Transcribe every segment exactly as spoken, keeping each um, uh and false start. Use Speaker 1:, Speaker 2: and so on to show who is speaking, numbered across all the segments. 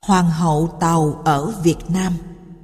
Speaker 1: Hoàng hậu Tàu ở Việt Nam.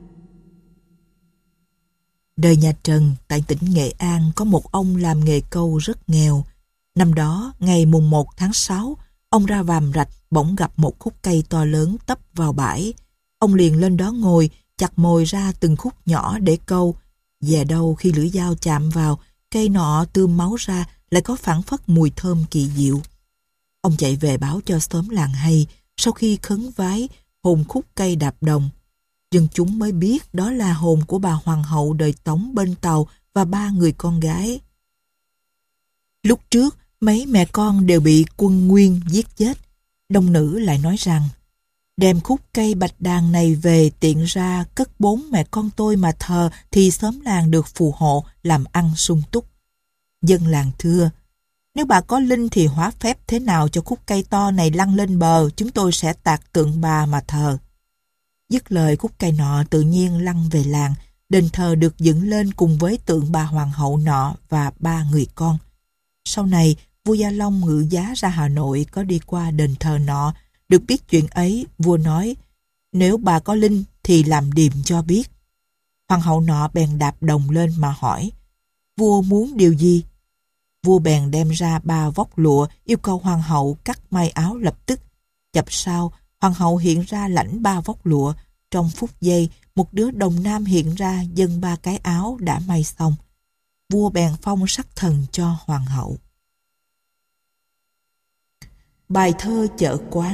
Speaker 1: Đời nhà Trần tại tỉnh Nghệ An có một ông làm nghề câu rất nghèo. Năm đó, ngày mùng một tháng sáu, ông ra vàm rạch bỗng gặp một khúc cây to lớn tấp vào bãi. Ông liền lên đó ngồi, chặt mồi ra từng khúc nhỏ để câu. Về đâu khi lưỡi dao chạm vào, cây nọ tươm máu ra, lại có phảng phất mùi thơm kỳ diệu. Ông chạy về báo cho xóm làng hay, sau khi khấn vái, hồn khúc cây đạp đồng. Dân chúng mới biết đó là hồn của bà hoàng hậu đời Tống bên Tàu và ba người con gái. Lúc trước, mấy mẹ con đều bị quân Nguyên giết chết. Đông nữ lại nói rằng, đem khúc cây bạch đàn này về tiện ra cất bốn mẹ con tôi mà thờ thì xóm làng được phù hộ làm ăn sung túc. Dân làng thưa, nếu bà có linh thì hóa phép thế nào cho khúc cây to này lăn lên bờ, chúng tôi sẽ tạc tượng bà mà thờ. Dứt lời khúc cây nọ tự nhiên lăn về làng, đền thờ được dựng lên cùng với tượng bà hoàng hậu nọ và ba người con. Sau này, vua Gia Long ngự giá ra Hà Nội có đi qua đền thờ nọ, được biết chuyện ấy, vua nói, nếu bà có linh thì làm điềm cho biết. Hoàng hậu nọ bèn đạp đồng lên mà hỏi, vua muốn điều gì? Vua bèn đem ra ba vóc lụa, yêu cầu hoàng hậu cắt may áo lập tức. Chập sau, hoàng hậu hiện ra lãnh ba vóc lụa. Trong phút giây, một đứa đồng nam hiện ra dâng ba cái áo đã may xong. Vua bèn phong sắc thần cho hoàng hậu. Bài thơ Chợ Quán.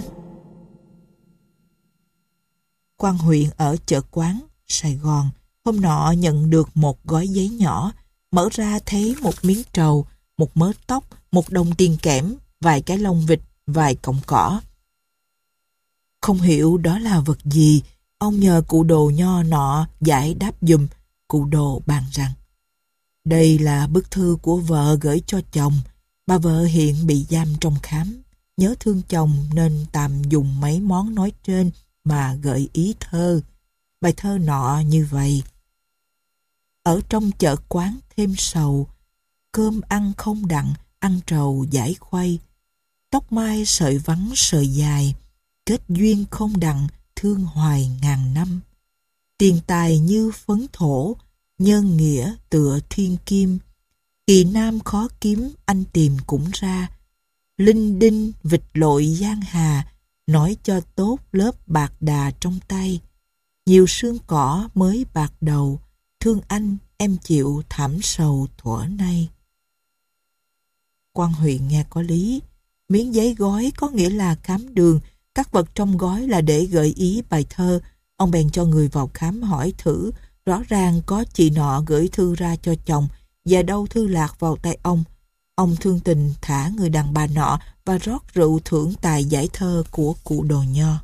Speaker 1: Quan huyện ở Chợ Quán, Sài Gòn, hôm nọ nhận được một gói giấy nhỏ, mở ra thấy một miếng trầu, một mớ tóc, một đồng tiền kẽm, vài cái lông vịt, vài cọng cỏ. Không hiểu đó là vật gì, ông nhờ cụ đồ nho nọ giải đáp giùm. Cụ đồ bàn rằng, đây là bức thư của vợ gửi cho chồng. Bà vợ hiện bị giam trong khám, nhớ thương chồng nên tạm dùng mấy món nói trên mà gợi ý thơ. Bài thơ nọ như vậy. Ở trong chợ quán thêm sầu, cơm ăn không đặng, ăn trầu giải khuây. Tóc mai sợi vắng sợi dài, kết duyên không đặng, thương hoài ngàn năm. Tiền tài như phấn thổ, nhân nghĩa tựa thiên kim. Kỳ nam khó kiếm, anh tìm cũng ra. Linh đinh vịt lội giang hà, nói cho tốt lớp bạc đà trong tay. Nhiều sương cỏ mới bạc đầu, thương anh em chịu thảm sầu thuở nay. Quan huyện nghe có lý. Miếng giấy gói có nghĩa là khám đường, các vật trong gói là để gợi ý bài thơ. Ông bèn cho người vào khám hỏi thử, rõ ràng có chị nọ gửi thư ra cho chồng, và đâu thư lạc vào tay ông. Ông thương tình thả người đàn bà nọ và rót rượu thưởng tài giải thơ của cụ đồ nho.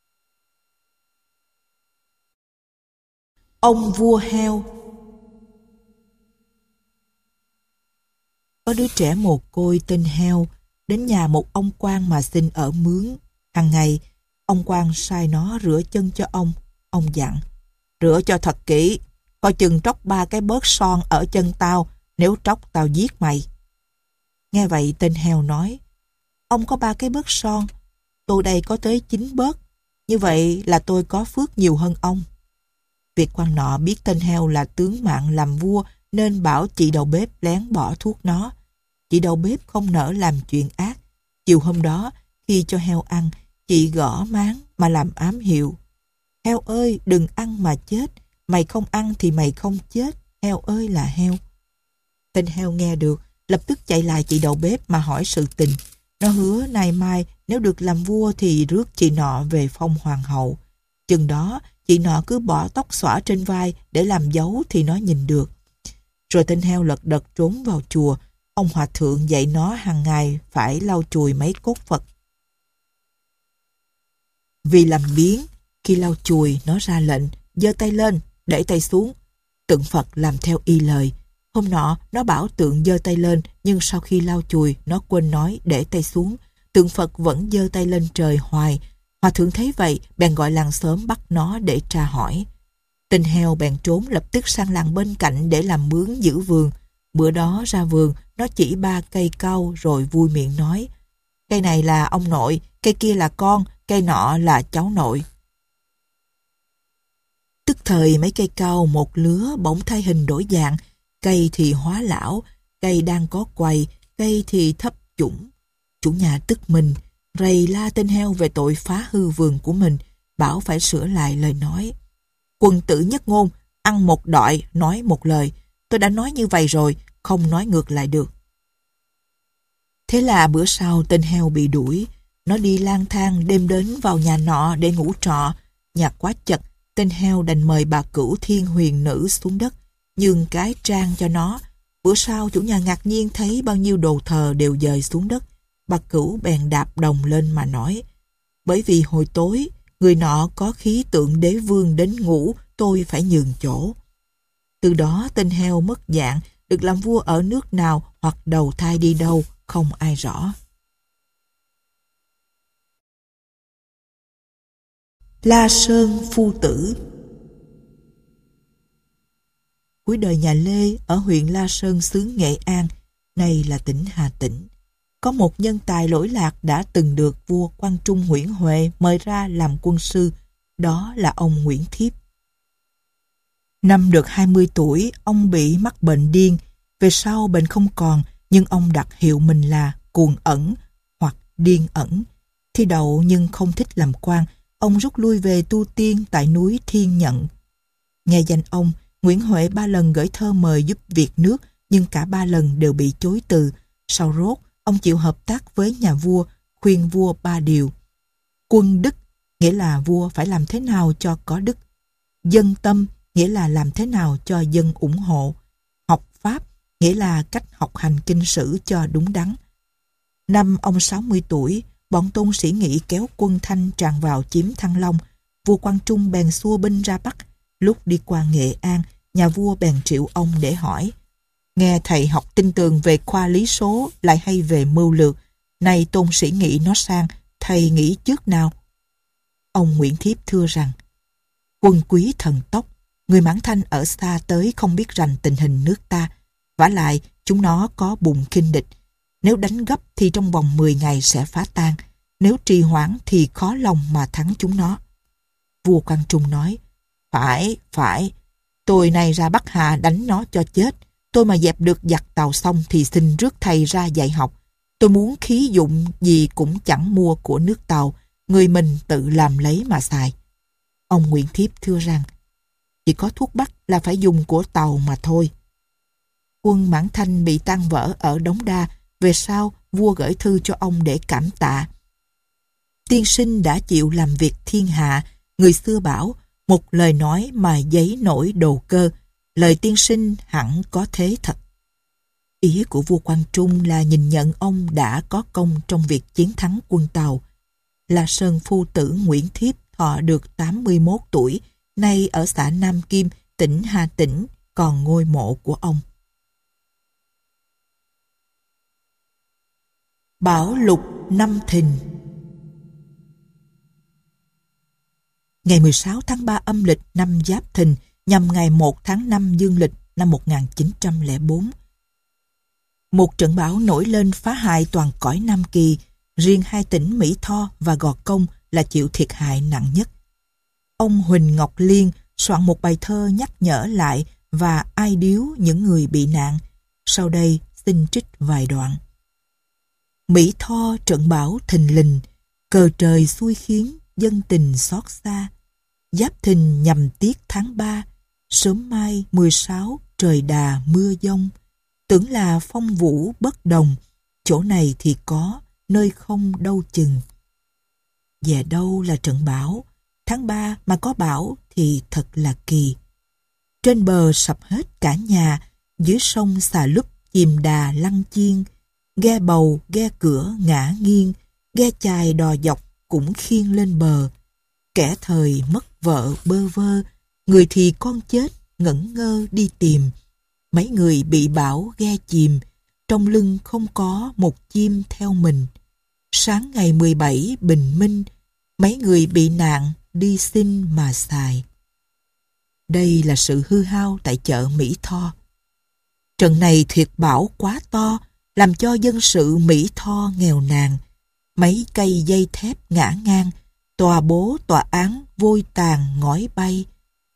Speaker 1: Ông vua heo. Có đứa trẻ mồ côi tên Heo đến nhà một ông quan mà xin ở mướn. Hàng ngày, ông quan sai nó rửa chân cho ông. Ông dặn, rửa cho thật kỹ, coi chừng tróc ba cái bớt son ở chân tao, nếu tróc tao giết mày. Nghe vậy tên Heo nói, ông có ba cái bớt son, tôi đây có tới chín bớt, như vậy là tôi có phước nhiều hơn ông. Việc quan nọ biết tên Heo là tướng mạng làm vua nên bảo chị đầu bếp lén bỏ thuốc nó. Chị đầu bếp không nỡ làm chuyện ác. Chiều hôm đó, khi cho heo ăn, chị gõ máng mà làm ám hiệu. Heo ơi, đừng ăn mà chết. Mày không ăn thì mày không chết. Heo ơi là heo. Tên Heo nghe được, lập tức chạy lại chị đầu bếp mà hỏi sự tình. Nó hứa nay mai nếu được làm vua thì rước chị nọ về phong hoàng hậu. Chừng đó, chị nọ cứ bỏ tóc xõa trên vai để làm dấu thì nó nhìn được. Rồi tên Heo lật đật trốn vào chùa. Ông hòa thượng dạy nó hàng ngày phải lau chùi mấy cốt Phật. Vì làm biếng, khi lau chùi nó ra lệnh, giơ tay lên, để tay xuống. Tượng Phật làm theo y lời. Hôm nọ nó bảo tượng giơ tay lên, nhưng sau khi lau chùi nó quên nói để tay xuống. Tượng Phật vẫn giơ tay lên trời hoài. Hòa thượng thấy vậy bèn gọi làng xóm bắt nó để tra hỏi. Tên Heo bèn trốn lập tức sang làng bên cạnh để làm mướn giữ vườn. Bữa đó ra vườn, nó chỉ ba cây cau rồi vui miệng nói, cây này là ông nội, cây kia là con, cây nọ là cháu nội. thời mấy cây cao một lứa bỗng thay hình đổi dạng, cây thì hóa lão, cây đang có quầy, cây thì thấp chủng. Chủ nhà tức mình, rầy la tên heo về tội phá hư vườn của mình, bảo phải sửa lại lời nói. Quân tử nhất ngôn, ăn một đọi, nói một lời. Tôi đã nói như vậy rồi, không nói ngược lại được. Thế là bữa sau tên heo bị đuổi. Nó đi lang thang đêm đến vào nhà nọ để ngủ trọ. Nhà quá chật, tên heo đành mời bà Cửu Thiên Huyền Nữ xuống đất, nhường cái trang cho nó. Bữa sau chủ nhà ngạc nhiên thấy bao nhiêu đồ thờ đều dời xuống đất. Bà Cửu bèn đạp đồng lên mà nói: bởi vì hồi tối người nọ có khí tượng đế vương đến ngủ, tôi phải nhường chỗ. Từ đó tên heo mất dạng, được làm vua ở nước nào hoặc đầu thai đi đâu, không ai rõ. La Sơn phu tử. Cuối đời nhà Lê, ở huyện La Sơn xứ Nghệ An, nay là tỉnh Hà Tĩnh, có một nhân tài lỗi lạc đã từng được vua Quang Trung Nguyễn Huệ mời ra làm quân sư, đó là ông Nguyễn Thiếp. Năm được hai mươi tuổi, ông bị mắc bệnh điên. Về sau bệnh không còn, nhưng ông đặt hiệu mình là Cuồng Ẩn hoặc Điên Ẩn. Thi đậu nhưng không thích làm quan, ông rút lui về tu tiên tại núi Thiên Nhận. Nghe danh ông, Nguyễn Huệ ba lần gửi thơ mời giúp việc nước, nhưng cả ba lần đều bị chối từ. Sau rốt, ông chịu hợp tác với nhà vua, khuyên vua ba điều. Quân đức, nghĩa là vua phải làm thế nào cho có đức. Dân tâm, nghĩa là làm thế nào cho dân ủng hộ. Học pháp, nghĩa là cách học hành kinh sử cho đúng đắn. Năm ông sáu mươi tuổi, bọn tôn sĩ nghị kéo quân Thanh tràn vào chiếm Thăng Long. Vua Quang Trung bèn xua binh ra Bắc. Lúc đi qua Nghệ An, nhà vua bèn triệu ông để hỏi: nghe thầy học tinh tường về khoa lý số, lại hay về mưu lược. Nay tôn sĩ nghị nó sang, thầy nghĩ trước nào? Ông Nguyễn Thiếp thưa rằng: quân quý thần tốc, người Mãn Thanh ở xa tới không biết rành tình hình nước ta. Vả lại, chúng nó có bụng khinh địch. Nếu đánh gấp thì trong vòng mười ngày sẽ phá tan. Nếu trì hoãn thì khó lòng mà thắng chúng nó. Vua Quang Trung nói: Phải, phải. Tôi này ra Bắc Hà đánh nó cho chết. Tôi mà dẹp được giặc Tàu xong thì xin rước thầy ra dạy học. Tôi muốn khí dụng gì cũng chẳng mua của nước Tàu. Người mình tự làm lấy mà xài. Ông Nguyễn Thiếp thưa rằng: chỉ có thuốc bắc là phải dùng của Tàu mà thôi. Quân Mãn Thanh bị tan vỡ ở Đống Đa. Về sau, vua gửi thư cho ông để cảm tạ. Tiên sinh đã chịu làm việc thiên hạ. Người xưa bảo, một lời nói mà giấy nổi đồ cơ. Lời tiên sinh hẳn có thế thật. Ý của vua Quang Trung là nhìn nhận ông đã có công trong việc chiến thắng quân Tàu. La Sơn phu tử Nguyễn Thiếp thọ được tám mươi mốt tuổi, nay ở xã Nam Kim, tỉnh Hà Tĩnh, còn ngôi mộ của ông. Bảo Lục năm Thìn. Ngày mười sáu tháng ba âm lịch năm Giáp Thìn, nhằm ngày một tháng năm dương lịch năm một nghìn chín trăm lẻ bốn. Một trận bão nổi lên phá hại toàn cõi Nam Kỳ, riêng hai tỉnh Mỹ Tho và Gò Công là chịu thiệt hại nặng nhất. Ông Huỳnh Ngọc Liên soạn một bài thơ nhắc nhở lại và ai điếu những người bị nạn. Sau đây xin trích vài đoạn. Mỹ Tho trận bão thình lình, cờ trời xui khiến dân tình xót xa. Giáp Thìn nhằm tiết tháng ba, sớm mai mười sáu trời đà mưa giông. Tưởng là phong vũ bất đồng, chỗ này thì có, nơi không đâu chừng. Về đâu là trận bão, tháng ba mà có bão thì thật là kỳ. Trên bờ sập hết cả nhà, dưới sông xà lúp chìm đà lăng chiên. Ghe bầu, ghe cửa ngã nghiêng, ghe chài đò dọc cũng khiêng lên bờ. Kẻ thời mất vợ bơ vơ, người thì con chết ngẩn ngơ đi tìm. Mấy người bị bão ghe chìm, trong lưng không có một chim theo mình. Sáng ngày mười bảy bình minh, mấy người bị nạn đi xin mà xài. Đây là sự hư hao tại chợ Mỹ Tho. Trận này thiệt bão quá to, làm cho dân sự Mỹ Tho nghèo nàn. Mấy cây dây thép ngã ngang, tòa bố tòa án vôi tàn ngói bay.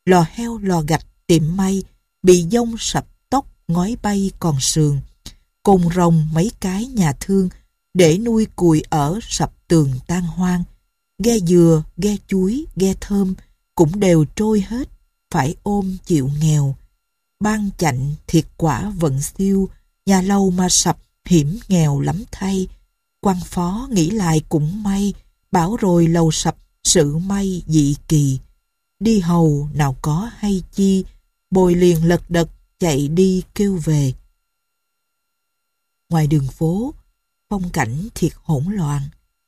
Speaker 1: lò heo lò gạch tiệm may, bị dông sập tóc ngói bay còn sườn, côn rồng mấy cái nhà thương, để nuôi cùi ở sập tường tan hoang, ghe dừa, ghe chuối, ghe thơm cũng đều trôi hết, phải ôm chịu nghèo. Ban chạnh thiệt quả vận siêu, nhà lâu mà sập hiểm nghèo lắm thay. Quan phó nghĩ lại cũng may, bảo rồi lầu sập sự may dị kỳ. Đi hầu nào có hay chi, bồi liền lật đật chạy đi kêu về. Ngoài đường phố, phong cảnh thiệt hỗn loạn.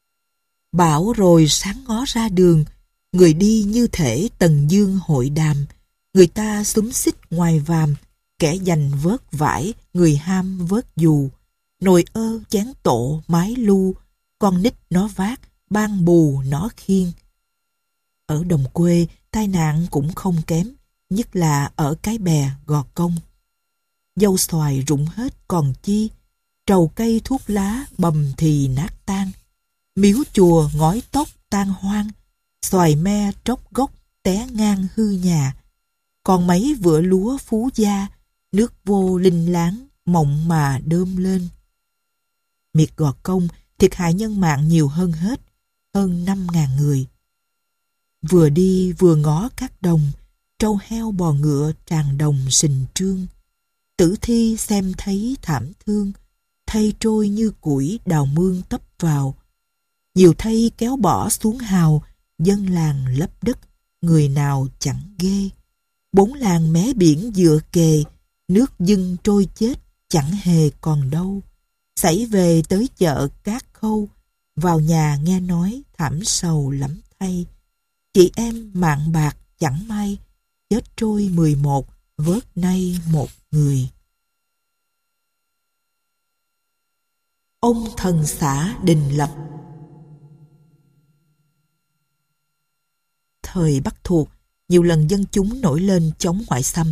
Speaker 1: Bảo rồi sáng ngó ra đường, người đi như thể tần dương hội đàm. Người ta xúm xít ngoài vàm, kẻ giành vớt vải, người ham vớt dù. Nồi ơ chén tổ mái lu, con nít nó vác, ban bù nó khiêng. Ở đồng quê, tai nạn cũng không kém, nhất là ở Cái Bè, Gò Công. Dâu xoài rụng hết còn chi, trầu cây thuốc lá bầm thì nát tan. Miếu chùa ngói tóc tan hoang, xoài me tróc gốc té ngang hư nhà. Còn mấy vựa lúa phú gia, nước vô linh láng, mộng mà đơm lên. Miệt Gò Công thiệt hại nhân mạng nhiều hơn hết, hơn năm ngàn người. Vừa đi vừa ngó các đồng, trâu heo bò ngựa tràn đồng sình trương. Tử thi xem thấy thảm thương, thây trôi như củi đào mương tấp vào. Nhiều thây kéo bỏ xuống hào, dân làng lấp đất, người nào chẳng ghê. Bốn làng mé biển dựa kề, nước dưng trôi chết, chẳng hề còn đâu. Xảy về tới chợ Cát Khâu, vào nhà nghe nói thảm sầu lắm thay. Chị em mạng bạc chẳng may, chết trôi mười một, vớt nay một người. Ông thần xã Đình Lập. Thời Bắc thuộc, nhiều lần dân chúng nổi lên chống ngoại xâm.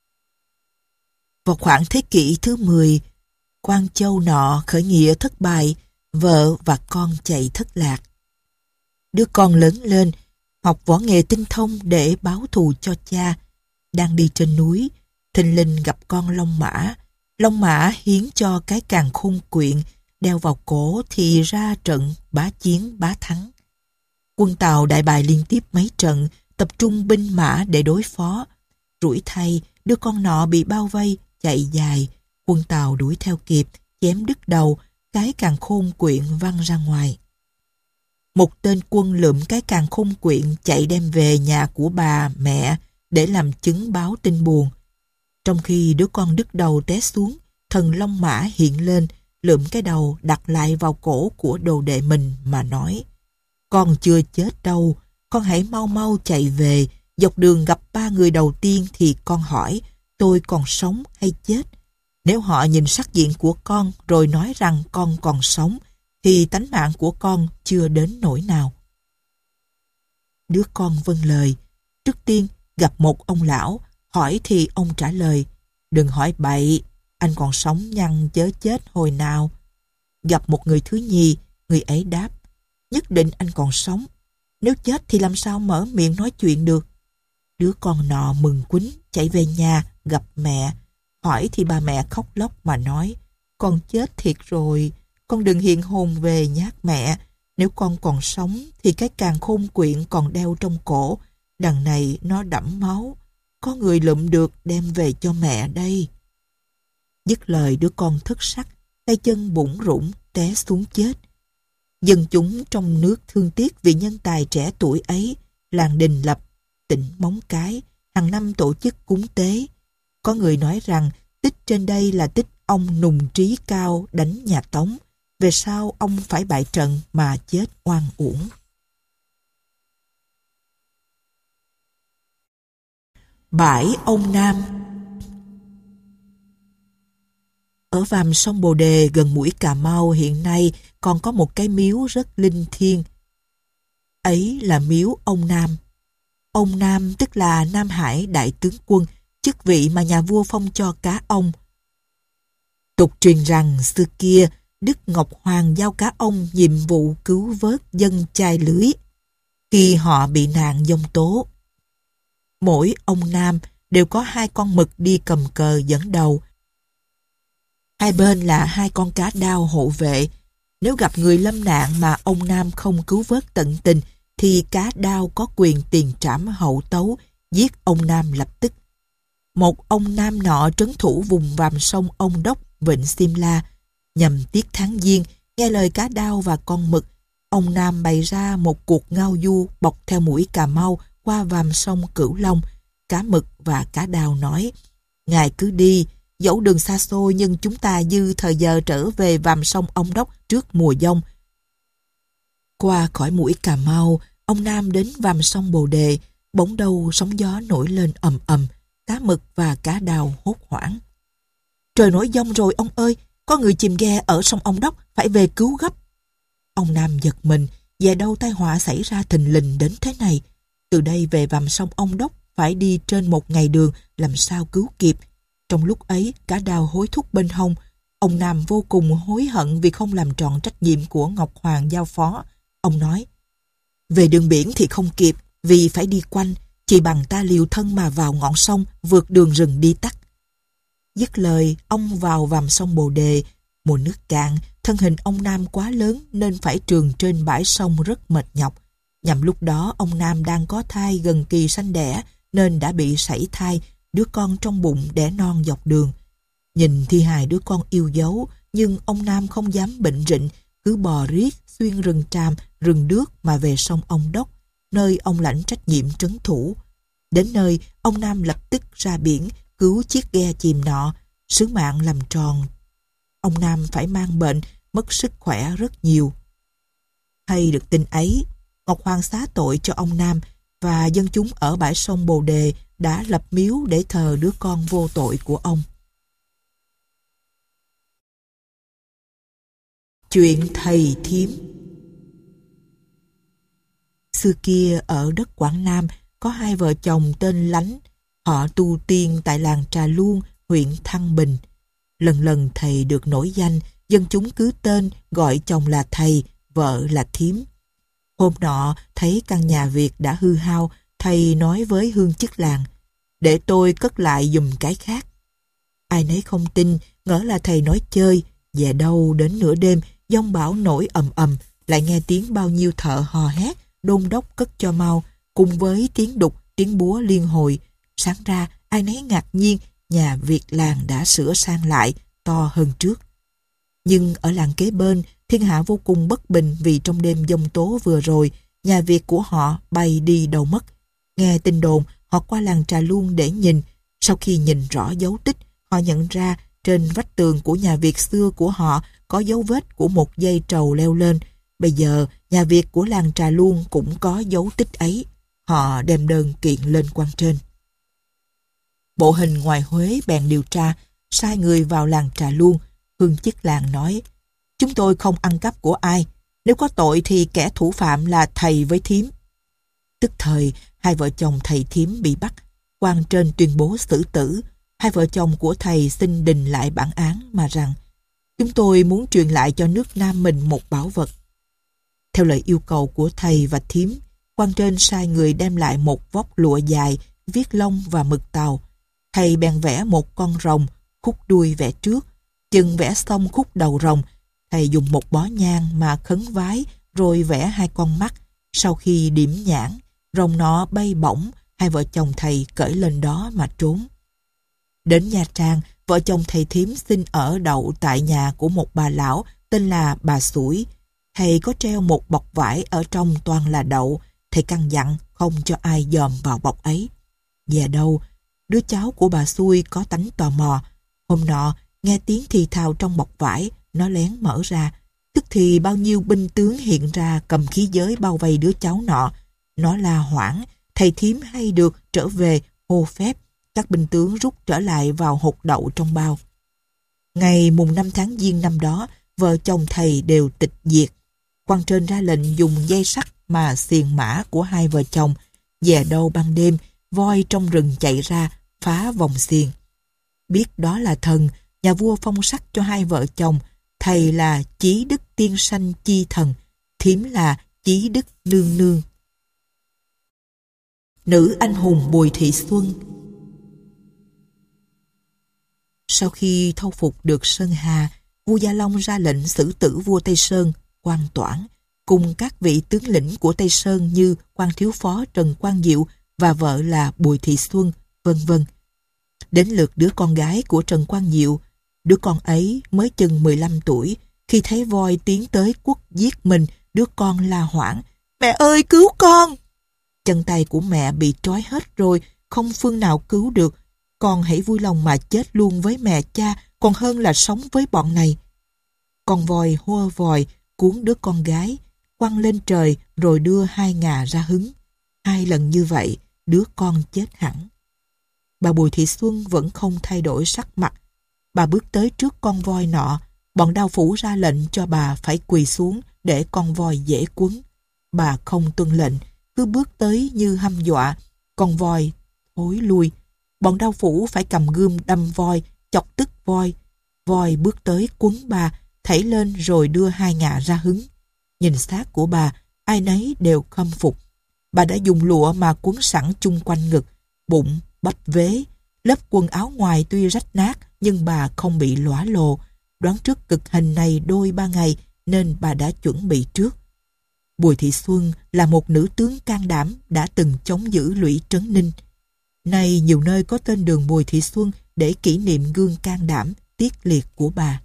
Speaker 1: Vào khoảng thế kỷ thứ mười, Quan Châu nọ khởi nghĩa thất bại, vợ và con chạy thất lạc. Đứa con lớn lên, học võ nghệ tinh thông để báo thù cho cha. Đang đi trên núi, thình lình gặp con Long Mã. Long Mã hiến cho cái càn khôn quyện, đeo vào cổ thì ra trận bá chiến bá thắng. Quân Tàu đại bại liên tiếp mấy trận, tập trung binh mã để đối phó. Rủi thay, đứa con nọ bị bao vây, chạy dài. Quân Tàu đuổi theo kịp, chém đứt đầu, cái càn khôn quyện văng ra ngoài. Một tên quân lượm cái càn khôn quyện chạy đem về nhà của bà, mẹ để làm chứng báo tin buồn. Trong khi đứa con đứt đầu té xuống, thần Long Mã hiện lên, lượm cái đầu đặt lại vào cổ của đồ đệ mình mà nói: Con chưa chết đâu, con hãy mau mau chạy về. Dọc đường gặp ba người đầu tiên thì con hỏi tôi còn sống hay chết. Nếu họ nhìn sắc diện của con rồi nói rằng con còn sống, thì tánh mạng của con chưa đến nỗi nào. Đứa con vâng lời. Trước tiên gặp một ông lão, hỏi thì ông trả lời: Đừng hỏi bậy, anh còn sống nhăn chớ chết hồi nào. Gặp một người thứ nhì, người ấy đáp: Nhất định anh còn sống, nếu chết thì làm sao mở miệng nói chuyện được. Đứa con nọ mừng quýnh chạy về nhà gặp mẹ, hỏi thì bà mẹ khóc lóc mà nói: Con chết thiệt rồi, con đừng hiện hồn về nhát mẹ. Nếu con còn sống thì cái càn khôn quyện còn đeo trong cổ, đằng này nó đẫm máu, có người lượm được đem về cho mẹ đây. Dứt lời đứa con thất sắc, tay chân bủn rủn té xuống chết. Dân chúng trong nước thương tiếc vì nhân tài trẻ tuổi ấy. Làng Đình Lập, tỉnh Móng Cái hàng năm tổ chức cúng tế. Có người nói rằng tích trên đây là tích ông Nùng Trí Cao đánh nhà Tống. Về sau ông phải bại trận mà chết oan uổng. Bãi ông Nam. Ở vàm sông Bồ Đề gần mũi Cà Mau hiện nay còn có một cái miếu rất linh thiêng. Ấy là miếu ông Nam. Ông Nam tức là Nam Hải Đại Tướng Quân, chức vị mà nhà vua phong cho cá ông. Tục truyền rằng xưa kia Đức Ngọc Hoàng giao cá ông nhiệm vụ cứu vớt dân chài lưới khi họ bị nạn giông tố. Mỗi ông nam đều có hai con mực đi cầm cờ dẫn đầu. Hai bên là hai con cá đao hộ vệ. Nếu gặp người lâm nạn mà ông nam không cứu vớt tận tình, thì cá đao có quyền tiền trảm hậu tấu, giết ông nam lập tức. Một ông nam nọ trấn thủ vùng vàm sông Ông Đốc, vịnh Simla. Nhằm tiết tháng giêng, nghe lời cá đao và con mực, ông nam bày ra một cuộc ngao du bọc theo mũi Cà Mau qua vàm sông Cửu Long. Cá mực và cá đao nói: "Ngài cứ đi, dẫu đường xa xôi nhưng chúng ta dư thời giờ trở về vàm sông Ông Đốc trước mùa giông." Qua khỏi mũi Cà Mau, ông nam đến vàm sông Bồ Đề, bỗng đâu sóng gió nổi lên ầm ầm. Cá mực và cá đao hốt hoảng: "Trời nổi giông rồi ông ơi, có người chìm ghe ở sông Ông Đốc, phải về cứu gấp." Ông nam giật mình, về đâu tai họa xảy ra thình lình đến thế này. Từ đây về vàm sông Ông Đốc phải đi trên một ngày đường, làm sao cứu kịp. Trong lúc ấy, cá đao hối thúc bên hông. Ông nam vô cùng hối hận vì không làm trọn trách nhiệm của Ngọc Hoàng giao phó. Ông nói: "Về đường biển thì không kịp, vì phải đi quanh, chỉ bằng ta liều thân mà vào ngọn sông, vượt đường rừng đi tắt." Dứt lời, ông vào vàm sông Bồ Đề. Mùa nước cạn, thân hình ông nam quá lớn nên phải trườn trên bãi sông rất mệt nhọc. Nhằm lúc đó ông nam đang có thai gần kỳ sanh đẻ nên đã bị sảy thai, đứa con trong bụng đẻ non dọc đường. Nhìn thi hài đứa con yêu dấu, nhưng ông nam không dám bệnh rịnh, cứ bò riết xuyên rừng tràm, rừng đước mà về sông Ông Đốc, nơi ông lãnh trách nhiệm trấn thủ. Đến nơi, ông nam lập tức ra biển cứu chiếc ghe chìm nọ. Sứ mạng làm tròn, ông nam phải mang bệnh, mất sức khỏe rất nhiều. Hay được tin ấy, Ngọc Hoàng xá tội cho ông nam, và dân chúng ở bãi sông Bồ Đề đã lập miếu để thờ đứa con vô tội của ông. Chuyện thầy thím. Xưa kia ở đất Quảng Nam có hai vợ chồng tên Lánh. Họ tu tiên tại làng Trà Luông, huyện Thăng Bình. Lần lần thầy được nổi danh, dân chúng cứ tên gọi chồng là thầy, vợ là thím. Hôm nọ thấy căn nhà Việt đã hư hao, thầy nói với hương chức làng: "Để tôi cất lại giùm cái khác." Ai nấy không tin, ngỡ là thầy nói chơi. Về đâu đến nửa đêm, giông bão nổi ầm ầm, lại nghe tiếng bao nhiêu thợ hò hét, đôn đốc cất cho mau, cùng với tiếng đục, tiếng búa liên hồi. Sáng ra, ai nấy ngạc nhiên, nhà Việt làng đã sửa sang lại, to hơn trước. Nhưng ở làng kế bên, thiên hạ vô cùng bất bình vì trong đêm giông tố vừa rồi, nhà Việt của họ bay đi đâu mất. Nghe tin đồn, họ qua làng Trà Luông để nhìn. Sau khi nhìn rõ dấu tích, họ nhận ra trên vách tường của nhà Việt xưa của họ có dấu vết của một dây trầu leo lên. Bây giờ, nhà Việt của làng Trà Luông cũng có dấu tích ấy. Họ đem đơn kiện lên quan trên. Bộ hình ngoài Huế bèn điều tra, sai người vào làng Trà Luông. Hương chức làng nói: "Chúng tôi không ăn cắp của ai. Nếu có tội thì kẻ thủ phạm là thầy với thím." Tức thời, hai vợ chồng thầy thím bị bắt. Quan trên tuyên bố xử tử. Hai vợ chồng của thầy xin đình lại bản án mà rằng: "Chúng tôi muốn truyền lại cho nước Nam mình một bảo vật." Theo lời yêu cầu của thầy và thím, quan trên sai người đem lại một vóc lụa dài, viết lông và mực tàu. Thầy bèn vẽ một con rồng, khúc đuôi vẽ trước. Chừng vẽ xong khúc đầu rồng, thầy dùng một bó nhang mà khấn vái, rồi vẽ hai con mắt. Sau khi điểm nhãn, rồng nọ bay bổng, hai vợ chồng thầy cởi lên đó mà trốn. Đến Nha Trang, vợ chồng thầy thím xin ở đậu tại nhà của một bà lão tên là bà Sủi. Thầy có treo một bọc vải, ở trong toàn là đậu. Thầy căn dặn không cho ai dòm vào bọc ấy. Về đâu, đứa cháu của bà Xui có tánh tò mò. Hôm nọ, nghe tiếng thì thào trong bọc vải, nó lén mở ra. Tức thì bao nhiêu binh tướng hiện ra cầm khí giới bao vây đứa cháu nọ. Nó la hoảng, thầy thím hay được trở về hô phép. Các binh tướng rút trở lại vào hột đậu trong bao. Ngày mùng năm tháng Giêng năm đó, vợ chồng thầy đều tịch diệt. Quan trên ra lệnh dùng dây sắt mà xiềng mã của hai vợ chồng. Về đâu ban đêm, voi trong rừng chạy ra, phá vòng xiềng. Biết đó là thần, nhà vua phong sắc cho hai vợ chồng. Thầy là Chí Đức Tiên Sanh Chi Thần, thím là Chí Đức Nương Nương. Nữ anh hùng Bùi Thị Xuân. Sau khi thâu phục được Sơn Hà, vua Gia Long ra lệnh xử tử vua Tây Sơn, Quan Toản, cùng các vị tướng lĩnh của Tây Sơn như quan thiếu phó Trần Quang Diệu và vợ là Bùi Thị Xuân, vân vân. Đến lượt đứa con gái của Trần Quang Diệu, đứa con ấy mới chừng mười lăm tuổi, khi thấy voi tiến tới quất giết mình, đứa con la hoảng: "Mẹ ơi, cứu con!" Chân tay của mẹ bị trói hết rồi, không phương nào cứu được. Con hãy vui lòng mà chết luôn với mẹ cha, còn hơn là sống với bọn này. Con voi hô vòi cuốn đứa con gái, quăng lên trời rồi đưa hai ngà ra hứng. Hai lần như vậy, đứa con chết hẳn. Bà Bùi Thị Xuân vẫn không thay đổi sắc mặt. Bà bước tới trước con voi nọ, bọn đao phủ ra lệnh cho bà phải quỳ xuống để con voi dễ quấn. Bà không tuân lệnh, cứ bước tới như hăm dọa, con voi thối lui. Bọn đao phủ phải cầm gươm đâm voi, chọc tức voi. Voi bước tới quấn bà, thảy lên rồi đưa hai ngà ra hứng. Nhìn xác của bà, ai nấy đều khâm phục. Bà đã dùng lụa mà quấn sẵn chung quanh ngực, bụng, bắp vế. Lớp quần áo ngoài tuy rách nát, nhưng bà không bị lõa lồ. Đoán trước cực hình này đôi ba ngày, nên bà đã chuẩn bị trước. Bùi Thị Xuân là một nữ tướng can đảm đã từng chống giữ Lũy Trấn Ninh. Nay nhiều nơi có tên đường Bùi Thị Xuân để kỷ niệm gương can đảm, tiết liệt của bà.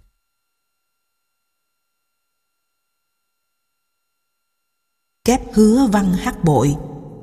Speaker 1: Kép hứa văn hát bội.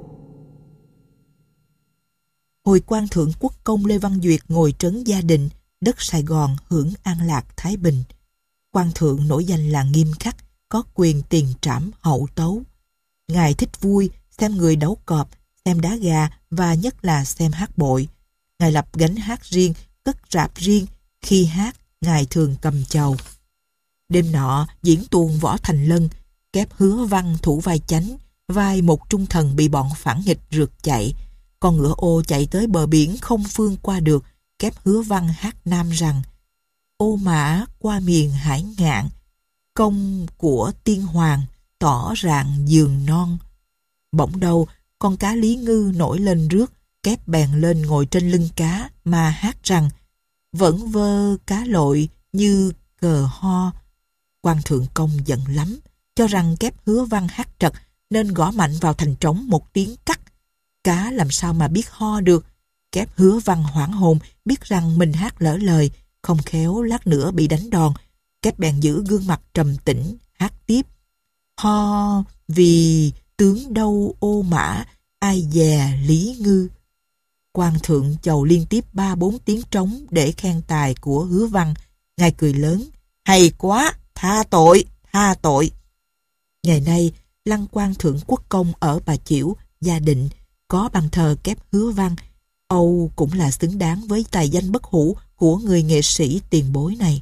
Speaker 1: Hồi Quan Thượng Quốc công Lê Văn Duyệt ngồi trấn Gia Định, đất Sài Gòn hưởng an lạc thái bình. Quan Thượng nổi danh là nghiêm khắc, có quyền tiền trảm hậu tấu. Ngài thích vui, xem người đấu cọp, xem đá gà và nhất là xem hát bội. Ngài lập gánh hát riêng, cất rạp riêng. Khi hát, Ngài thường cầm chầu. Đêm nọ diễn tuồng Võ Thành Lân, kép hứa văn thủ vai chánh, vai một trung thần bị bọn phản nghịch rượt chạy. Con ngựa ô chạy tới bờ biển không phương qua được, kép hứa văn hát nam rằng: ô mã qua miền hải ngạn, công của tiên hoàng tỏ rạng giường non. Bỗng đâu con cá Lý Ngư nổi lên rước, kép bèn lên ngồi trên lưng cá mà hát rằng: vẫn vơ cá lội như cờ ho. Quan Thượng Công giận lắm, cho rằng kép hứa văn hát trật, nên gõ mạnh vào thành trống một tiếng cắt. Cá làm sao mà biết ho được. Kép hứa văn hoảng hồn, biết rằng mình hát lỡ lời, không khéo lát nữa bị đánh đòn. Kép bèn giữ gương mặt trầm tĩnh, hát tiếp: ho vì tướng đâu ô mã, ai dè Lý Ngư. Quan Thượng chầu liên tiếp ba bốn tiếng trống để khen tài của hứa văn. Ngài cười lớn: hay quá, tha tội, tha tội. Ngày nay, lăng Quan Thượng Quốc công ở Bà Chiểu, Gia Định có bàn thờ kép hứa văn. Âu cũng là xứng đáng với tài danh bất hủ của người nghệ sĩ tiền bối này.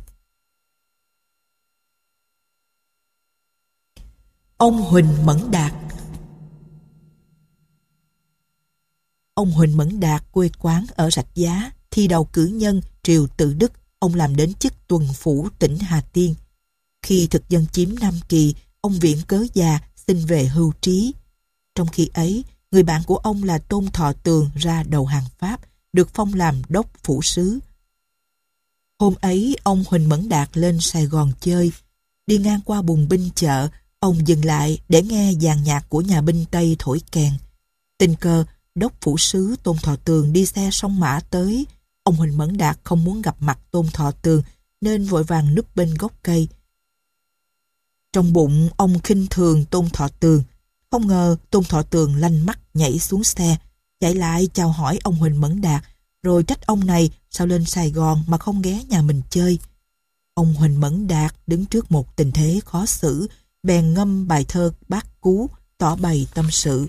Speaker 1: Ông Huỳnh Mẫn Đạt. Ông Huỳnh Mẫn Đạt quê quán ở Rạch Giá, thi đầu cử nhân triều Tự Đức. Ông làm đến chức tuần phủ tỉnh Hà Tiên. Khi thực dân chiếm Nam Kỳ, ông viện cớ già xin về hưu trí. Trong khi ấy, người bạn của ông là Tôn Thọ Tường ra đầu hàng Pháp, được phong làm đốc phủ sứ. Hôm ấy, ông Huỳnh Mẫn Đạt lên Sài Gòn chơi. Đi ngang qua Bùng Binh chợ, ông dừng lại để nghe dàn nhạc của nhà binh Tây thổi kèn. Tình cờ, đốc phủ sứ Tôn Thọ Tường đi xe sông Mã tới. Ông Huỳnh Mẫn Đạt không muốn gặp mặt Tôn Thọ Tường, nên vội vàng núp bên gốc cây. Trong bụng, ông khinh thường Tôn Thọ Tường. Không ngờ Tôn Thọ Tường lanh mắt nhảy xuống xe, chạy lại chào hỏi ông Huỳnh Mẫn Đạt, rồi trách ông này sao lên Sài Gòn mà không ghé nhà mình chơi. Ông Huỳnh Mẫn Đạt đứng trước một tình thế khó xử, bèn ngâm bài thơ Bát Cú, tỏ bày tâm sự.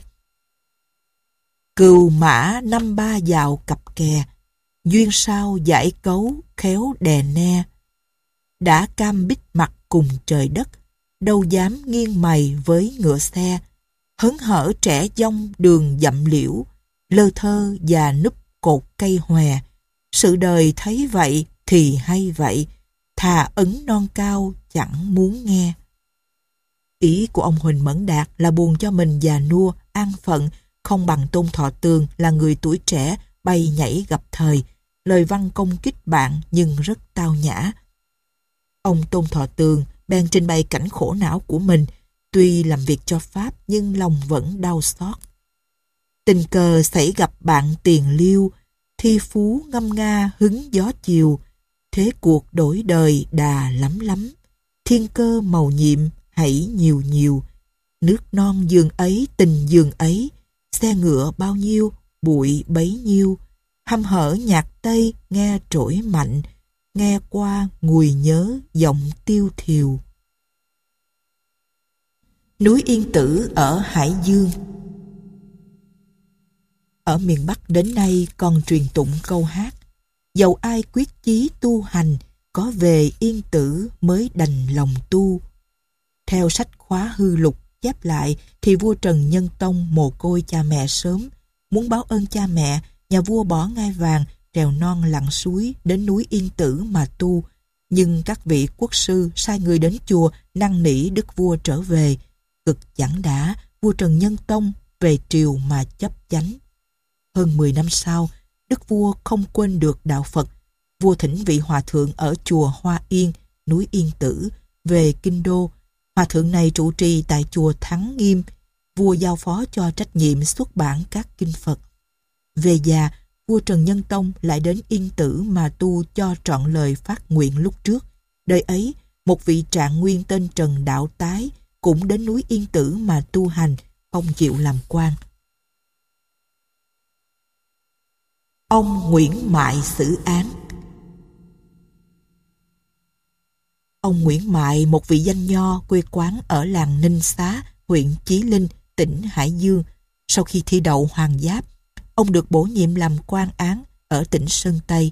Speaker 1: Cừu mã năm ba dạo cặp kè, duyên sao giải cấu khéo đè ne. Đã cam bích mặt cùng trời đất, đâu dám nghiêng mày với ngựa xe. Hớn hở trẻ dông đường dặm liễu, lơ thơ và núp cột cây hòe. Sự đời thấy vậy thì hay vậy, thà ấn non cao chẳng muốn nghe. Ý của ông Huỳnh Mẫn Đạt là buồn cho mình già nua, an phận, không bằng Tôn Thọ Tường là người tuổi trẻ bay nhảy gặp thời, lời văn công kích bạn nhưng rất tao nhã. Ông Tôn Thọ Tường bèn trình bày cảnh khổ não của mình, tuy làm việc cho Pháp nhưng lòng vẫn đau xót. Tình cờ xảy gặp bạn tiền liêu, thi phú ngâm nga hứng gió chiều, thế cuộc đổi đời đà lắm lắm, thiên cơ màu nhiệm hãy nhiều nhiều, nước non giường ấy tình giường ấy, xe ngựa bao nhiêu bụi bấy nhiêu, hăm hở nhạc Tây nghe trỗi mạnh, nghe qua ngùi nhớ giọng tiêu thiều. Núi Yên Tử ở Hải Dương. Ở miền Bắc đến nay còn truyền tụng câu hát: dầu ai quyết chí tu hành, có về Yên Tử mới đành lòng tu. Theo sách Khóa Hư Lục chép lại thì vua Trần Nhân Tông mồ côi cha mẹ sớm, muốn báo ơn cha mẹ, nhà vua bỏ ngai vàng, trèo non lặn suối đến núi Yên Tử mà tu. Nhưng các vị quốc sư sai người đến chùa năn nỉ đức vua trở về. Cực chẳng đã, vua Trần Nhân Tông về triều mà chấp chánh. Hơn mười năm sau, đức vua không quên được đạo Phật. Vua thỉnh vị hòa thượng ở chùa Hoa Yên, núi Yên Tử, về kinh đô. Hòa thượng này trụ trì tại chùa Thắng Nghiêm. Vua giao phó cho trách nhiệm xuất bản các kinh Phật. Về già, vua Trần Nhân Tông lại đến Yên Tử mà tu cho trọn lời phát nguyện lúc trước. Đời ấy, một vị trạng nguyên tên Trần Đạo Tái cũng đến núi Yên Tử mà tu hành, không chịu làm quan. Ông Nguyễn Mại xử án. Ông Nguyễn Mại, một vị danh nho quê quán ở làng Ninh Xá, huyện Chí Linh, tỉnh Hải Dương. Sau khi thi đậu hoàng giáp, ông được bổ nhiệm làm quan án ở tỉnh Sơn Tây.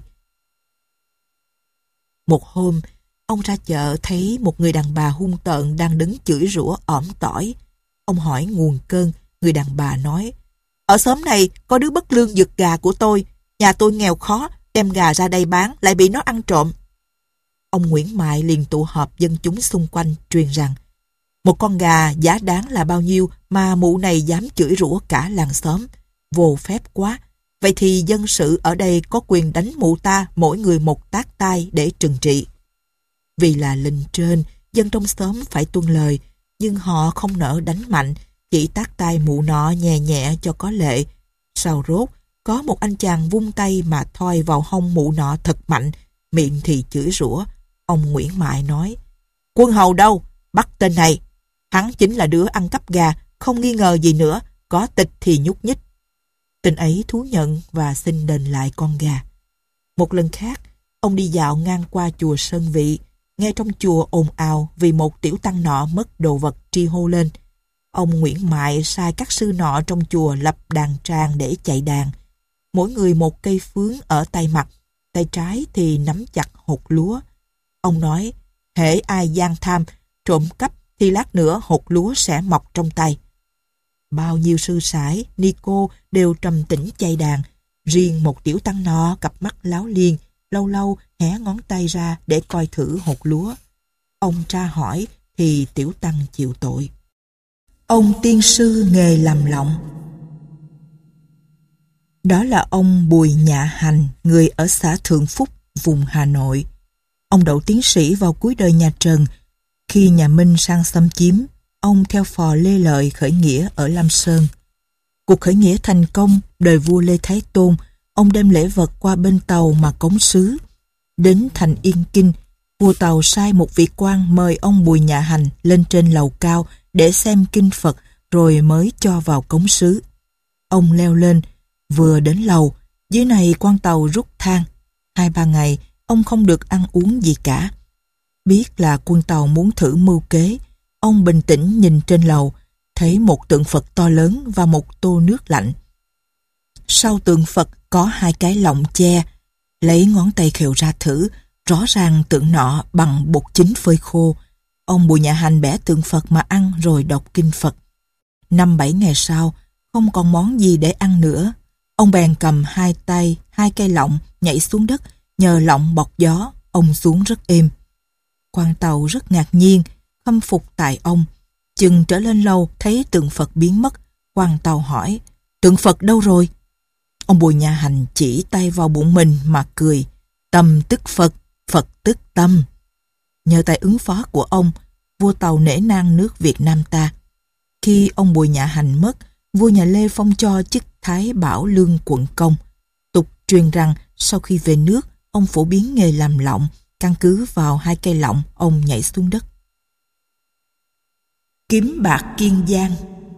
Speaker 1: Một hôm, ông ra chợ thấy một người đàn bà hung tợn đang đứng chửi rủa ỏm tỏi. Ông hỏi nguồn cơn, người đàn bà nói: ở xóm này có đứa bất lương giật gà của tôi, nhà tôi nghèo khó, đem gà ra đây bán lại bị nó ăn trộm. Ông Nguyễn Mại liền tụ họp dân chúng xung quanh truyền rằng: một con gà giá đáng là bao nhiêu mà mụ này dám chửi rủa cả làng xóm, vô phép quá. Vậy thì dân sự ở đây có quyền đánh mụ ta mỗi người một tát tai để trừng trị. Vì là lệnh trên, dân trong xóm phải tuân lời, nhưng họ không nỡ đánh mạnh, chỉ tát tai mụ nọ nhẹ nhẹ cho có lệ. Sau rốt, có một anh chàng vung tay mà thoi vào hông mụ nọ thật mạnh, miệng thì chửi rủa. Ông Nguyễn Mại nói: quân hầu đâu? Bắt tên này. Hắn chính là đứa ăn cắp gà, không nghi ngờ gì nữa, có tịch thì nhúc nhích. Tên ấy thú nhận và xin đền lại con gà. Một lần khác, ông đi dạo ngang qua chùa Sơn Vị, nghe trong chùa ồn ào vì một tiểu tăng nọ mất đồ vật tri hô lên. Ông Nguyễn Mại sai các sư nọ trong chùa lập đàn tràng để chạy đàn. Mỗi người một cây phướng ở tay mặt, tay trái thì nắm chặt hột lúa. Ông nói: hễ ai gian tham, trộm cắp thì lát nữa hột lúa sẽ mọc trong tay. Bao nhiêu sư sãi, ni cô đều trầm tĩnh chay đàn. Riêng một tiểu tăng nọ cặp mắt láo liên, lâu lâu hé ngón tay ra để coi thử hột lúa. Ông tra hỏi thì tiểu tăng chịu tội. Ông tiên sư nghề làm lọng. Đó là ông Bùi Nhạ Hành, người ở xã Thượng Phúc, vùng Hà Nội. Ông đậu tiến sĩ vào cuối đời nhà Trần. Khi nhà Minh sang xâm chiếm, ông theo phò Lê Lợi khởi nghĩa ở Lam Sơn. Cuộc khởi nghĩa thành công, đời vua Lê Thái Tôn, ông đem lễ vật qua bên Tàu mà cống sứ. Đến thành Yên Kinh, vua Tàu sai một vị quan mời ông Bùi Nhạ Hành lên trên lầu cao để xem kinh Phật rồi mới cho vào cống sứ. Ông leo lên, vừa đến lầu, dưới này quan Tàu rút than. Hai ba ngày, ông không được ăn uống gì cả. Biết là quân Tàu muốn thử mưu kế, ông bình tĩnh nhìn trên lầu, thấy một tượng Phật to lớn và một tô nước lạnh. Sau tượng Phật có hai cái lọng che, lấy ngón tay khều ra thử, rõ ràng tượng nọ bằng bột chín phơi khô. Ông Bùi Nhạ Hành bẻ tượng Phật mà ăn rồi đọc kinh Phật. Năm bảy ngày sau, không còn món gì để ăn nữa. Ông bèn cầm hai tay, hai cây lọng nhảy xuống đất, nhờ lọng bọc gió, ông xuống rất êm. Quan Tàu rất ngạc nhiên, khâm phục tại ông. Chừng trở lên lâu thấy tượng Phật biến mất, quan Tàu hỏi: Tượng Phật đâu rồi? Ông Bùi Nhà Hành chỉ tay vào bụng mình mà cười. Tâm tức Phật, Phật tức tâm. Nhờ tài ứng phó của ông, vua Tàu nể nang nước Việt Nam ta. Khi ông Bùi Nhà Hành mất, vua nhà Lê phong cho chức Thái Bảo Lương quận công. Tục truyền rằng sau khi về nước, ông phổ biến nghề làm lọng, căn cứ vào hai cây lọng, ông nhảy xuống đất. Kiếm bạc Kiên Giang.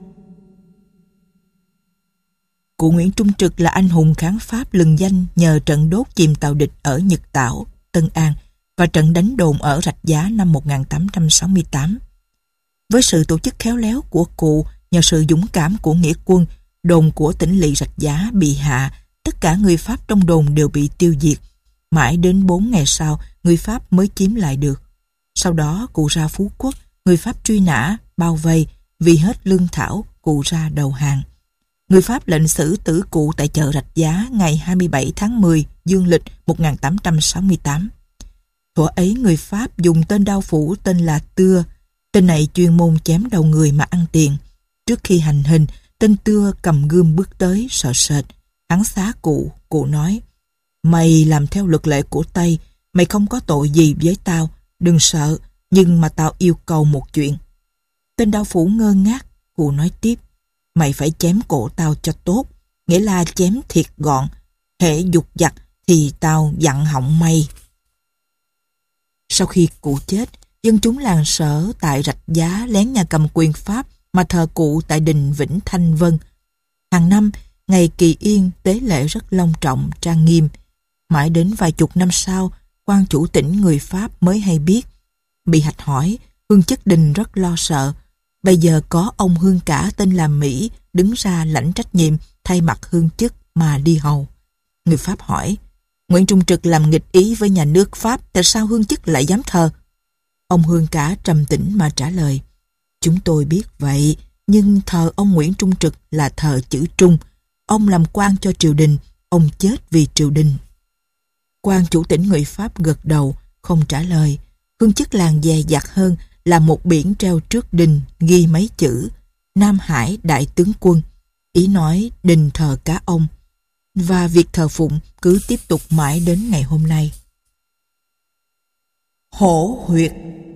Speaker 1: Cụ Nguyễn Trung Trực là anh hùng kháng Pháp lừng danh nhờ trận đốt chìm tàu địch ở Nhật Tảo, Tân An và trận đánh đồn ở Rạch Giá năm một nghìn tám trăm sáu mươi tám. Với sự tổ chức khéo léo của cụ, nhờ sự dũng cảm của nghĩa quân, đồn của tỉnh lỵ Rạch Giá bị hạ, tất cả người Pháp trong đồn đều bị tiêu diệt. Mãi đến bốn ngày sau, người Pháp mới chiếm lại được. Sau đó cụ ra Phú Quốc, người Pháp truy nã, bao vây, vì hết lương thảo, cụ ra đầu hàng. Người Pháp lệnh xử tử cụ tại chợ Rạch Giá ngày hai mươi bảy tháng mười dương lịch một nghìn tám trăm sáu mươi tám. Thuở ấy người Pháp dùng tên đao phủ tên là Tưa. Tên này chuyên môn chém đầu người mà ăn tiền. Trước khi hành hình, tên Tưa cầm gươm bước tới sợ sệt. Hắn xá cụ, cụ nói: Mày làm theo luật lệ của Tây, mày không có tội gì với tao, đừng sợ, nhưng mà tao yêu cầu một chuyện. Tên đao phủ ngơ ngác, cụ nói tiếp: Mày phải chém cổ tao cho tốt, nghĩa là chém thiệt gọn, hễ dục dặt thì tao dặn họng mày. Sau khi cụ chết, dân chúng làng Sở tại Rạch Giá lén nhà cầm quyền Pháp mà thờ cụ tại đình Vĩnh Thanh Vân. Hàng năm, ngày kỳ yên tế lễ rất long trọng, trang nghiêm. Mãi đến vài chục năm sau, quan chủ tỉnh người Pháp mới hay biết. Bị hạch hỏi, hương chức đình rất lo sợ. Bây giờ có ông hương cả tên là Mỹ đứng ra lãnh trách nhiệm thay mặt hương chức mà đi hầu. Người Pháp hỏi: Nguyễn Trung Trực làm nghịch ý với nhà nước Pháp, tại sao hương chức lại dám thờ? Ông hương cả trầm tĩnh mà trả lời: Chúng tôi biết vậy, nhưng thờ ông Nguyễn Trung Trực là thờ chữ Trung. Ông làm quan cho triều đình, ông chết vì triều đình. Quan chủ tỉnh người Pháp gật đầu, không trả lời. Hương chức làng dè dặt hơn là một biển treo trước đình ghi mấy chữ: Nam Hải Đại Tướng Quân. Ý nói đình thờ cá ông. Và việc thờ phụng cứ tiếp tục mãi đến ngày hôm nay. Hổ huyệt.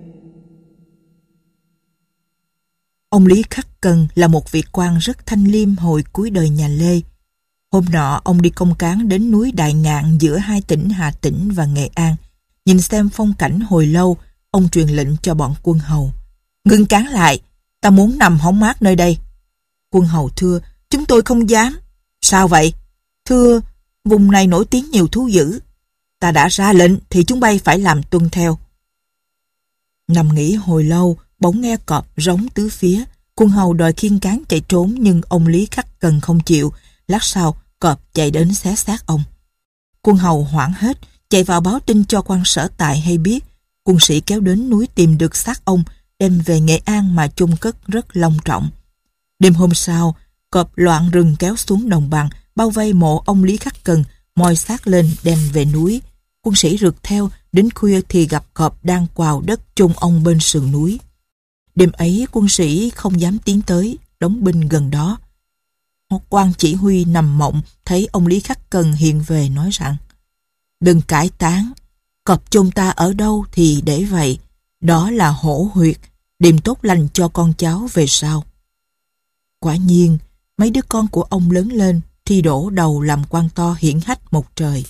Speaker 1: Ông Lý Khắc Cần là một vị quan rất thanh liêm hồi cuối đời nhà Lê. Hôm nọ ông đi công cán đến núi Đại Ngạn giữa hai tỉnh Hà Tĩnh và Nghệ An. Nhìn xem phong cảnh hồi lâu, ông truyền lệnh cho bọn quân hầu: Ngưng cán lại, ta muốn nằm hóng mát nơi đây. Quân hầu thưa: Chúng tôi không dám. Sao vậy? Thưa, vùng này nổi tiếng nhiều thú dữ. Ta đã ra lệnh thì chúng bay phải làm tuân theo. Nằm nghỉ hồi lâu, bỗng nghe cọp rống tứ phía. Quân hầu đòi khiêng cán chạy trốn, nhưng ông Lý Khắc Cần không chịu. Lát sau, cọp chạy đến xé xác ông. Quân hầu hoảng hết, chạy vào báo tin cho quan sở tại hay biết. Quân sĩ kéo đến núi tìm được xác ông, đem về Nghệ An mà chôn cất rất long trọng. Đêm hôm sau, cọp loạn rừng kéo xuống đồng bằng, bao vây mộ ông Lý Khắc Cần, moi xác lên đem về núi. Quân sĩ rượt theo, đến khuya thì gặp cọp đang quào đất chôn ông bên sườn núi. Đêm ấy quân sĩ không dám tiến tới, đóng binh gần đó. Quan chỉ huy nằm mộng thấy ông Lý Khắc Cần hiện về nói rằng: Đừng cải tán, cọp chôn ta ở đâu thì để vậy, đó là hổ huyệt, điềm tốt lành cho con cháu về sau. Quả nhiên, mấy đứa con của ông lớn lên, thi đổ đầu làm quan to hiển hách một trời.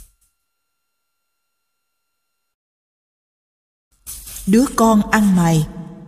Speaker 1: Đứa con ăn mày.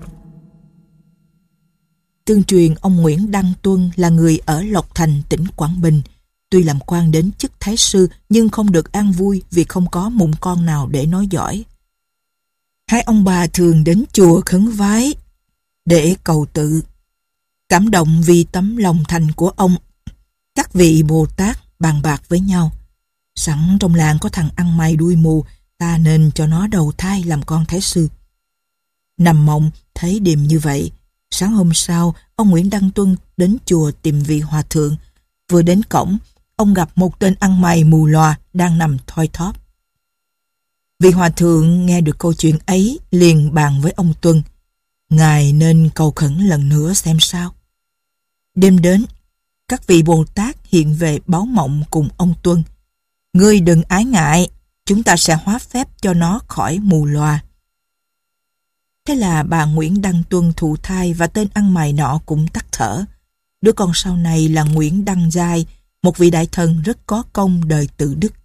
Speaker 1: Tương truyền ông Nguyễn Đăng Tuân là người ở Lộc Thành, tỉnh Quảng Bình. Tuy làm quan đến chức thái sư nhưng không được an vui vì không có mụn con nào để nói giỏi. Hai ông bà thường đến chùa khấn vái để cầu tự. Cảm động vì tấm lòng thành của ông, các vị Bồ Tát bàn bạc với nhau: Sẵn trong làng có thằng ăn mày đuôi mù, ta nên cho nó đầu thai làm con thái sư. Nằm mộng thấy điềm như vậy, sáng hôm sau ông Nguyễn Đăng Tuân đến chùa tìm vị hòa thượng. Vừa đến cổng, ông gặp một tên ăn mày mù lòa đang nằm thoi thóp. Vị hòa thượng nghe được câu chuyện ấy liền bàn với ông Tuân: Ngài nên cầu khẩn lần nữa xem sao. Đêm đến, các vị Bồ Tát hiện về báo mộng cùng ông Tuân. Ngươi đừng ái ngại, chúng ta sẽ hóa phép cho nó khỏi mù loà. Thế là bà Nguyễn Đăng Tuân thụ thai và tên ăn mày nọ cũng tắt thở. Đứa con sau này là Nguyễn Đăng Giai, một vị đại thần rất có công đời tự đức.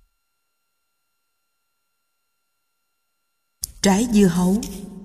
Speaker 1: Trái dưa hấu.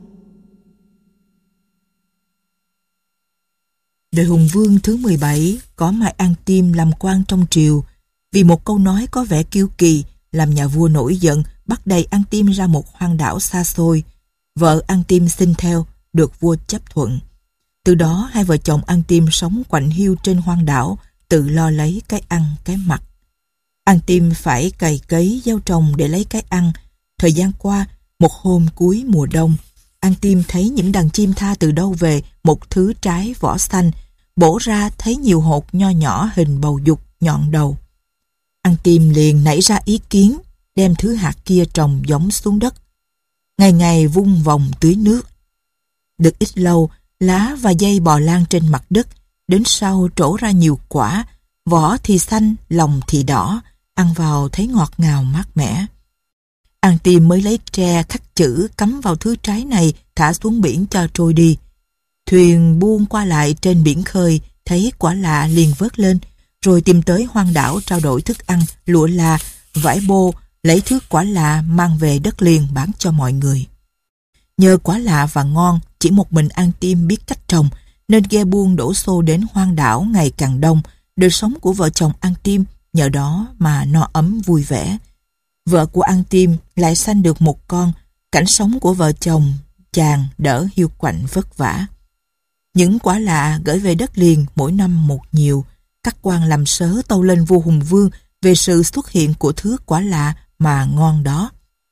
Speaker 1: Đời Hùng Vương thứ mười bảy có Mai An Tiêm làm quan trong triều. Vì một câu nói có vẻ kiêu kỳ làm nhà vua nổi giận, bắt đầy An Tiêm ra một hoang đảo xa xôi. Vợ An Tiêm xin theo, được vua chấp thuận. Từ đó hai vợ chồng An Tiêm sống quạnh hiu trên hoang đảo, tự lo lấy cái ăn cái mặc. An Tiêm phải cày cấy gieo trồng để lấy cái ăn. Thời gian qua, một hôm cuối mùa đông, An Tiêm thấy những đàn chim tha từ đâu về một thứ trái vỏ xanh, bổ ra thấy nhiều hột nho nhỏ hình bầu dục nhọn đầu. An Tiêm liền nảy ra ý kiến đem thứ hạt kia trồng giống xuống đất, ngày ngày vung vòng tưới nước. Được ít lâu, lá và dây bò lan trên mặt đất, đến sau trổ ra nhiều quả, vỏ thì xanh, lòng thì đỏ, ăn vào thấy ngọt ngào mát mẻ. An Tiêm mới lấy tre khắc chữ cắm vào thứ trái này, thả xuống biển cho trôi đi. Thuyền buông qua lại trên biển khơi, thấy quả lạ liền vớt lên, rồi tìm tới hoang đảo trao đổi thức ăn, lụa là, vải bô, lấy thứ quả lạ mang về đất liền bán cho mọi người. Nhờ quả lạ và ngon, chỉ một mình An Tiêm biết cách trồng, nên ghe buôn đổ xô đến hoang đảo ngày càng đông. Đời sống của vợ chồng An Tiêm nhờ đó mà no ấm vui vẻ. Vợ của An Tiêm lại sanh được một con, cảnh sống của vợ chồng chàng đỡ hiu quạnh vất vả. Những quả lạ gửi về đất liền mỗi năm một nhiều, các quan làm sớ tâu lên vua Hùng Vương về sự xuất hiện của thứ quả lạ mà ngon đó.